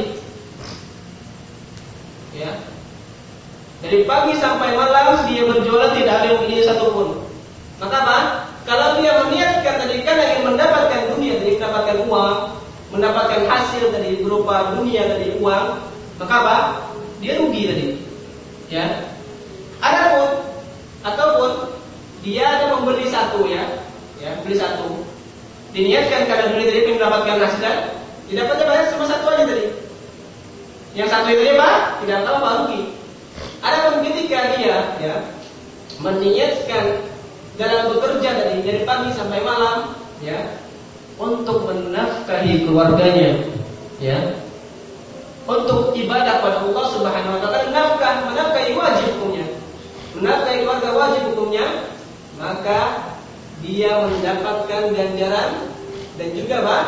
ya. Dari pagi sampai malam dia berjualan, tidak ada yang beli satupun. Maka apa? Kalau dia meniatkan tadi kan ingin mendapatkan dunia, tadi mendapatkan uang, mendapatkan hasil tadi berupa dunia tadi uang, maka apa? Dia rugi tadi, ya. Adapun ataupun dia ada membeli satu, ya, ya, beli satu, diniatkan karena dunia tadi ingin mendapatkan hasil, didapatnya banyak cuma satu aja tadi. Yang satu itu apa? Tidak tahu apa rugi. Adapun ketika dia, ya, meniatkan dalam bekerja tadi dari pagi sampai malam, ya, untuk menafkahi keluarganya, ya, untuk ibadah pada Allah Subhanahu wa taala, nafkah, menafkahi wajib hukumnya, menafkahi keluarga wajib hukumnya, maka dia mendapatkan ganjaran dan juga apa?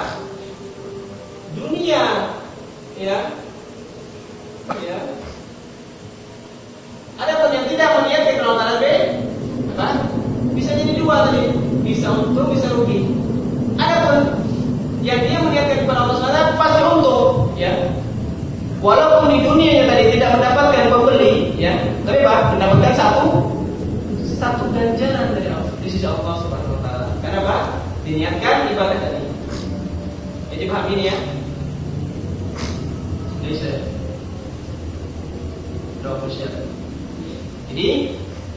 Dunia, ya, ya. Adapun yang tidak meniatkan kalau taala apa? Bisa jadi dua tadi, bisa untung, bisa rugi. Adapun yang dia meniatkan kepada Allah Subhanahu wa taala pasti untung, ya. Walaupun di dunia yang tadi tidak mendapatkan pembeli, ya, tapi apa? Mendapatkan satu satu ganjaran dari Allah, di sisi Allah Subhanahu wa taala. Karena apa? Diniatkan ibadah tadi. Jadi paham ini, ya. Bisa. Berapa syarat? Jadi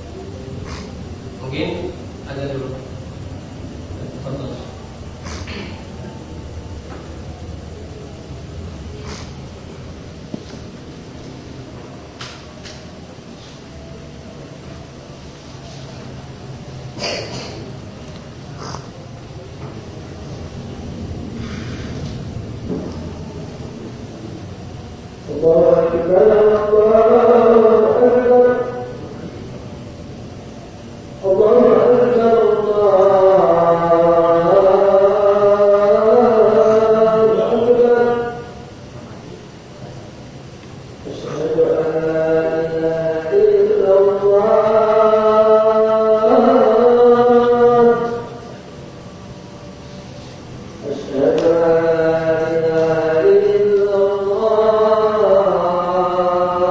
mungkin ada dulu. Contoh. أشهد أن لا إله إلا الله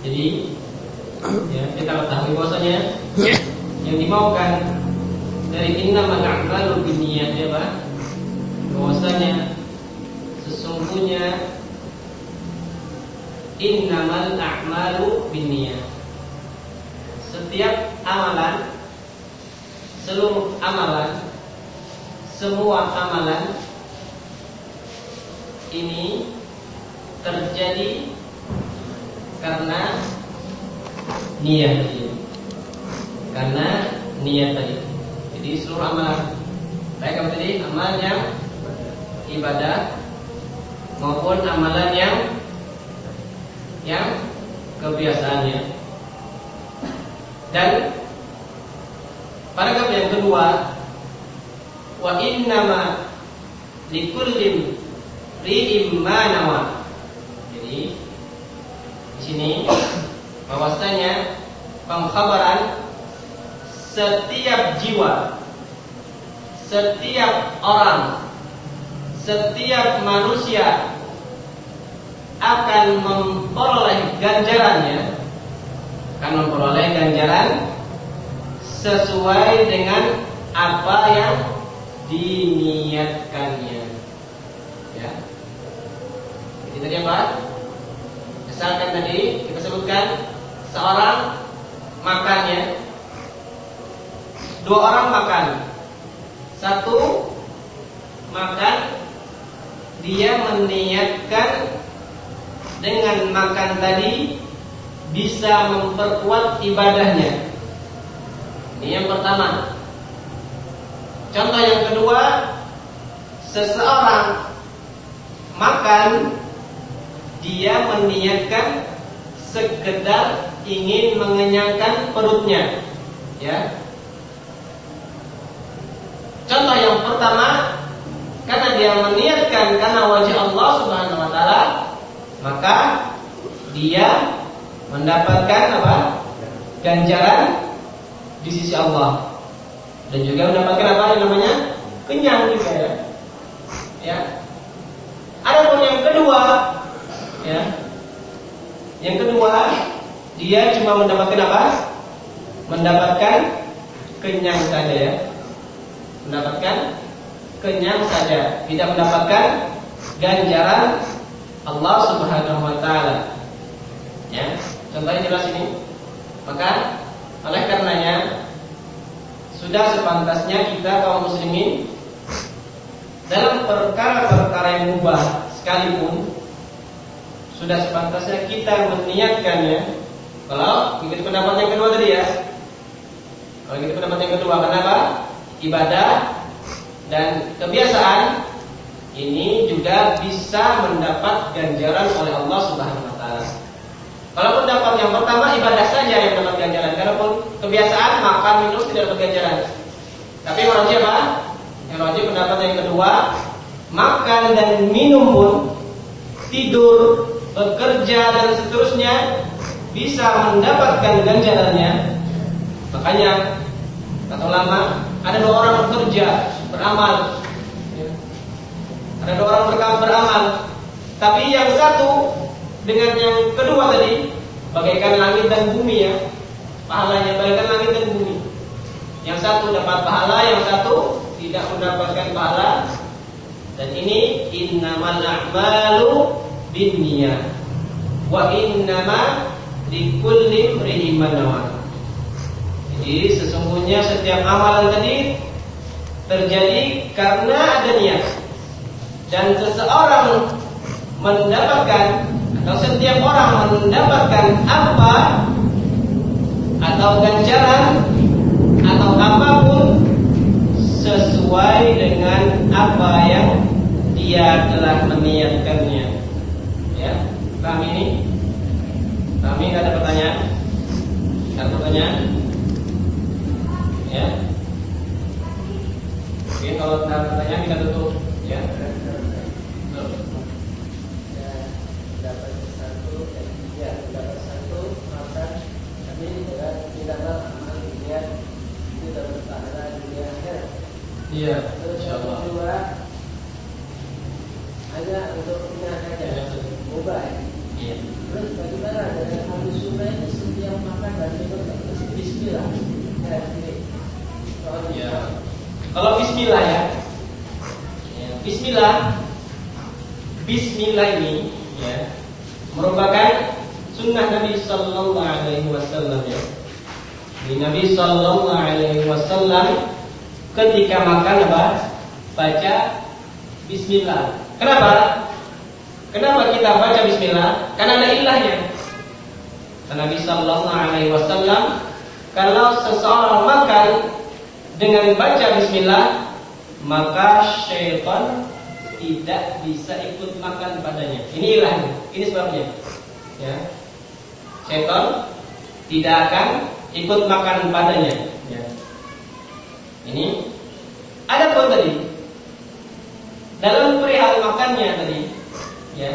Jadi ya, kita ketahui bahwasanya yang dimaukan dari innamal a'malu binniyat ya Pak, bahwasanya sesungguhnya innamal a'malu binniyat, setiap amalan, seluruh amalan, semua amalan ini terjadi karena niat tadi. Karena niat tadi. Jadi seluruh amalan, baik apa tadi, amalan yang ibadah maupun amalan yang yang kebiasaannya. Dan paragraf yang kedua, wa innama likulli ri'im ma nawa. Jadi di sini bahwasanya pengkhabaran setiap jiwa, setiap orang, setiap manusia akan memperoleh ganjarannya, akan memperoleh ganjaran sesuai dengan apa yang diniatkannya. Ya. Jadi tadi apa? Misalkan tadi kita sebutkan seorang makannya, dua orang makan, satu makan dia meniatkan dengan makan tadi bisa memperkuat ibadahnya. Ini yang pertama. Contoh yang kedua, seseorang makan dia meniatkan sekedar ingin mengenyangkan perutnya, ya. Contoh yang pertama, karena dia meniatkan karena wajah Allah Subhanahu wa taala, maka dia mendapatkan apa? Ganjaran di sisi Allah. Dan juga mendapatkan apa yang namanya? Kenyang juga ya. Ya. Adapun yang kedua, ya. Yang kedua, dia cuma mendapatkan apa? Mendapatkan kenyang saja ya. Mendapatkan kenyang saja, tidak mendapatkan ganjaran Allah Subhanahu wa taala. Ya, contohnya jelas ini. Maka oleh karenanya sudah sepantasnya kita kaum muslimin dalam perkara-perkara yang mubah sekalipun sudah sepantasnya kita meniatkannya. Kalau begitu pendapat yang kedua tadi ya. Kalau begitu pendapat yang kedua, kenapa? Ibadah dan kebiasaan ini juga bisa mendapat ganjaran oleh Allah Subhanahu wa taala. Kalau pendapat yang pertama ibadah saja yang dapat ganjaran, kalaupun kebiasaan makan minum tidak dapat ganjaran. Tapi yang wajib apa? Yang wajib pendapat yang kedua, makan dan minum pun, tidur, bekerja dan seterusnya bisa mendapatkan ganjarannya. Makanya kata ulama, ada dua orang bekerja, beramal. Ada dua orang beramal, tapi yang satu dengan yang kedua tadi bagaikan langit dan bumi ya, pahalanya bagaikan langit dan bumi. Yang satu dapat pahala, yang satu tidak mendapatkan pahala. Dan ini innamal a'malu binniyat wa innama likulli imri'in ma nawa. Jadi sesungguhnya setiap amalan tadi terjadi karena ada niat. Dan seseorang mendapatkan atau setiap orang mendapatkan apa atau ganjaran atau apapun sesuai dengan apa yang dia telah meniatkannya. Ya, paham ini? Paham ini? Ada pertanyaan? Ada pertanyaan? Ya. Oke, kalau ada pertanyaan kita tutup. Ya. Dapat satu, ya dapat satu makan, tapi tidak tidaklah amal dunia itu dapat pahala dunia akhirat. Iya. Terus yang kedua hanya untuk dunia saja, mubah. Iya. Terus bagaimana dengan ahli sunnah ini setiap makan dan minum bismillah? Ya, ini. Ya. Kalau bismillah ya. Ya, bismillah. Bismillah ini ya merupakan sunnah Nabi sallallahu alaihi wasallam ya. Di Nabi sallallahu alaihi wasallam ketika makan apa? Baca bismillah. Kenapa? Kenapa kita baca bismillah? Karena ada ilahnya. Nabi sallallahu alaihi wasallam kalau seseorang makan dengan baca bismillah, maka syaitan tidak bisa ikut makan padanya. Ini ilahnya. Ini sebabnya. Ya. Syaitan tidak akan ikut makan padanya. Ya. Ini. Adapun tadi dalam perihal makannya tadi, ya.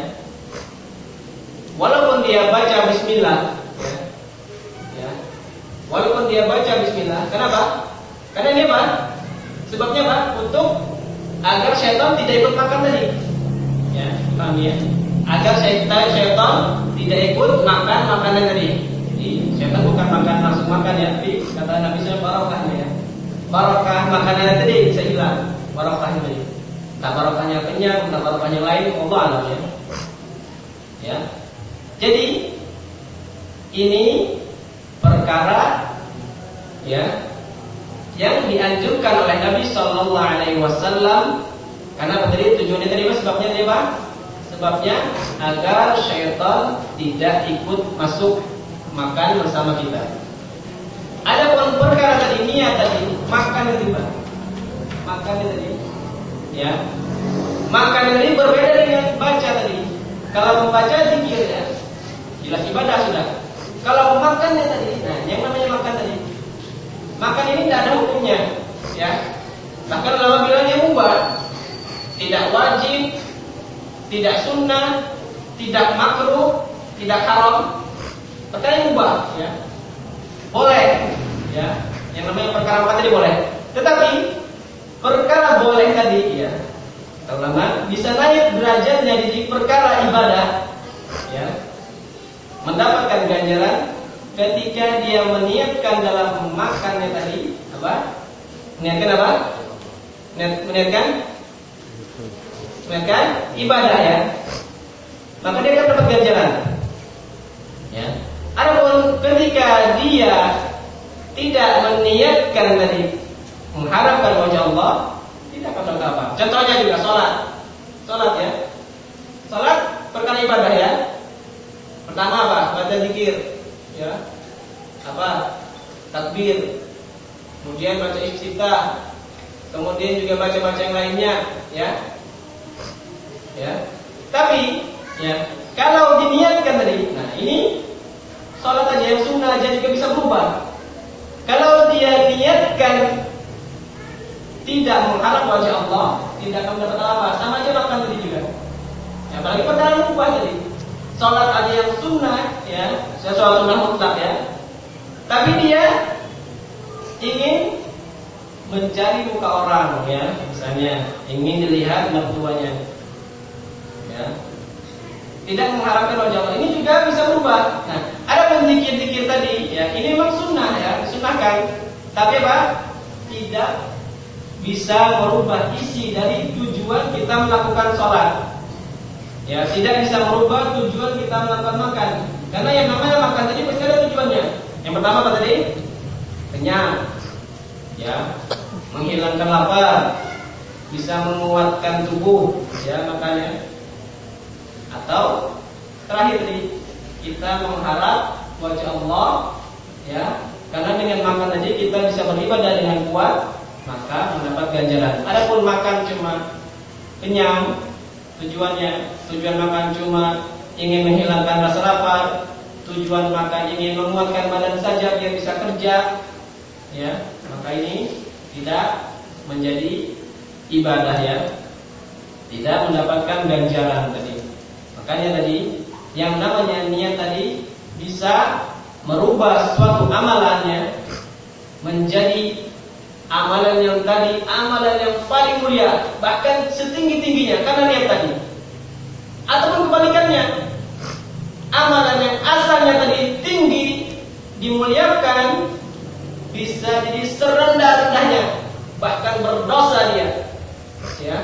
Walaupun dia baca bismillah, ya. Ya. Walaupun dia baca bismillah, kenapa? Karena ini apa? Sebabnya apa? Untuk agar syaitan tidak ikut makan tadi. Ya, paham ya? Agar syaitan syaitan tidak ikut makan makanan tadi. Jadi syaitan bukan makan langsung makan ya, tapi kata Nabi sallallahu alaihi wasallam barokahnya ya. Barokah makanan tadi bisa hilang. Barokahnya tadi. Tak barokahnya kenyang, tak barokahnya lain, Allah alam ya. Ya. Jadi ini perkara ya yang dianjurkan oleh Nabi sallallahu alaihi wasallam. Karena tadi tujuannya tadi apa? Sebabnya tadi apa? Sebabnya agar syaitan tidak ikut masuk makan bersama kita. Adapun perkara tadi niat tadi makan tadi apa? Makan tadi ya. Makan ini berbeda dengan baca tadi. Kalau membaca zikir ya jelas ibadah sudah. Kalau makannya tadi, nah yang namanya makan tadi, makan ini tidak ada hukumnya, ya. Bahkan ulama bilangnya mubah, tidak wajib, tidak sunnah, tidak makruh, tidak haram, perkara mubah, ya. Boleh, ya. Yang namanya perkara makan tadi boleh. Tetapi perkara boleh tadi, ya, ulama bisa naik derajatnya di perkara ibadah, ya. Mendapatkan ganjaran ketika dia meniatkan dalam makannya tadi apa? Meniatkan apa? Meniatkan meniatkan ibadah ya. Maka dia akan dapat ganjaran. Ya. Adapun ketika dia tidak meniatkan tadi mengharapkan wajah Allah, tidak akan dapat apa. Contohnya juga sholat, sholat ya. Sholat perkara ibadah ya. Pertama apa? Baca zikir, ya. Apa? Takbir. Kemudian baca istiftah. Kemudian juga baca-baca yang lainnya, ya. Ya. Tapi, ya, kalau diniatkan tadi, nah ini sholat aja yang sunnah aja juga bisa berubah. Kalau dia niatkan tidak mengharap wajah Allah, tidak akan mendapat apa, sama aja makan tadi juga. Ya, apalagi perkara yang ubah tadi. Sholat ada yang sunnah, ya, sholat sunnah mutlak ya. Tapi dia ingin mencari muka orang, ya, misalnya ingin dilihat mertuanya, ya. Tidak mengharapkan wajah Allah. Ini juga bisa berubah. Nah, ada zikir-zikir tadi, ya, ini memang sunnah ya, disunahkan. Tapi apa? Tidak bisa merubah isi dari tujuan kita melakukan sholat. Ya, tidak bisa merubah tujuan kita melakukan makan. Karena yang namanya makan tadi pasti ada tujuannya. Yang pertama apa tadi? Kenyang. Ya, menghilangkan lapar, bisa menguatkan tubuh, ya makanya. Atau terakhir tadi, kita mengharap wajah Allah, ya. Karena dengan makan tadi kita bisa beribadah dengan kuat, maka mendapat ganjaran. Adapun makan cuma kenyang, tujuannya, tujuan makan cuma ingin menghilangkan rasa lapar, tujuan makan ingin menguatkan badan saja biar bisa kerja, ya, maka ini tidak menjadi ibadah ya, tidak mendapatkan ganjaran tadi. Makanya tadi yang namanya niat tadi bisa merubah suatu amalannya menjadi amalan yang tadi, amalan yang paling mulia, bahkan setinggi-tingginya karena niat tadi. Ataupun kebalikannya, amalan yang asalnya tadi tinggi dimuliakan bisa jadi serendah-rendahnya, bahkan berdosa dia. Ya.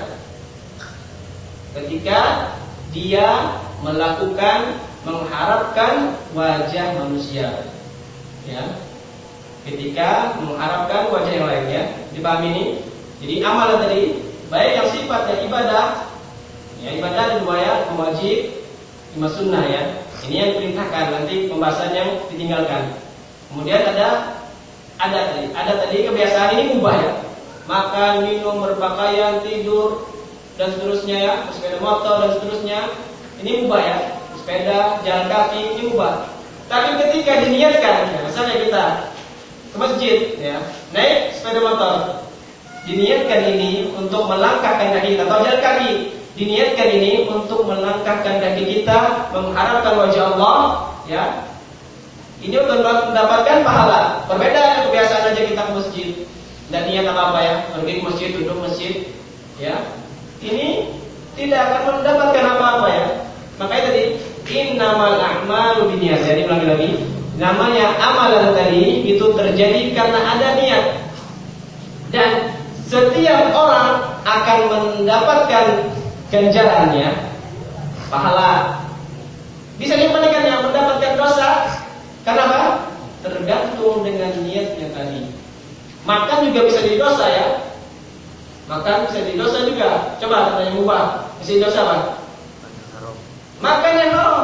Ketika dia melakukan mengharapkan wajah manusia. Ya. Ketika mengharapkan wajah yang lain, ya. Dipahami ini? Jadi amalan tadi baik yang sifatnya ibadah, ya ibadah ada dua ya, wajib, lima sunnah ya. Ini yang diperintahkan, nanti pembahasan yang ditinggalkan. Kemudian ada ada tadi, ada tadi kebiasaan ini mubah ya. Makan, minum, berpakaian, tidur dan seterusnya ya, sepeda motor dan seterusnya. Ini mubah ya. Sepeda, jalan kaki ini mubah. Tapi ketika diniatkan, ya, misalnya kita ke masjid ya, naik sepeda motor. Diniatkan ini untuk melangkahkan kaki kita atau jalan kaki. Diniatkan ini untuk melangkahkan kaki kita, mengharapkan wajah Allah, ya. Ini untuk mendapatkan pahala. Berbeda dengan kebiasaan aja kita ke masjid, dan niat apa-apa ya, pergi ke masjid, duduk masjid, ya. Ini tidak akan mendapatkan apa-apa ya. Makanya tadi innamal a'malu binniyat. Jadi ulangi lagi. Namanya amalan tadi itu terjadi karena ada niat. Dan setiap orang akan mendapatkan ganjarannya, pahala. Bisa dikembalikan yang mendapatkan dosa. Kenapa? Tergantung dengan niatnya tadi. Makan juga bisa jadi dosa ya. Makan bisa jadi dosa juga. Coba tanya mubah, bisa jadi dosa apa? Makan yang haram.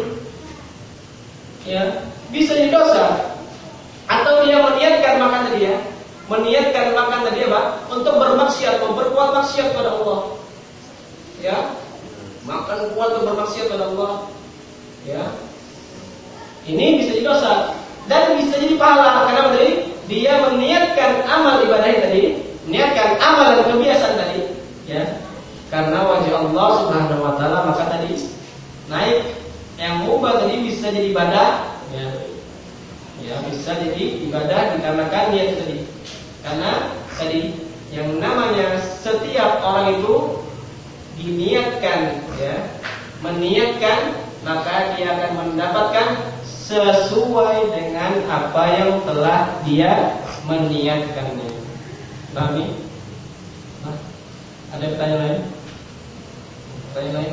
Ya, bisa jadi dosa. Atau dia meniatkan makan tadi ya. Meniatkan makan tadi apa? Untuk bermaksiat, berbuat maksiat pada Allah. Ya, makan kuat untuk bermaksiat pada Allah. Ya, ini bisa jadi dosa dan bisa jadi pahala. Karena tadi dia meniatkan amal ibadah tadi, meniatkan amal dan kebiasaan tadi. Ya, karena wajah Allah Subhanahu Wa Taala, maka tadi naik yang mubah tadi bisa jadi ibadah. Ya, ya bisa jadi ibadah dikarenakan niat tadi. Karena tadi yang namanya setiap orang itu diniatkan, ya, meniatkan, maka dia akan mendapatkan sesuai dengan apa yang telah dia meniatkannya. Pahami? Nah, ada pertanyaan lain? Pertanyaan lain?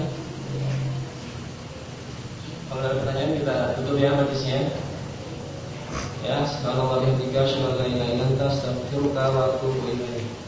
Kalau ada pertanyaan kita tutup ya majlisnya. Ya, subhanallah wa bihamdihi, asyhadu an la ilaha illa anta, astaghfiruka wa atubu ilaik.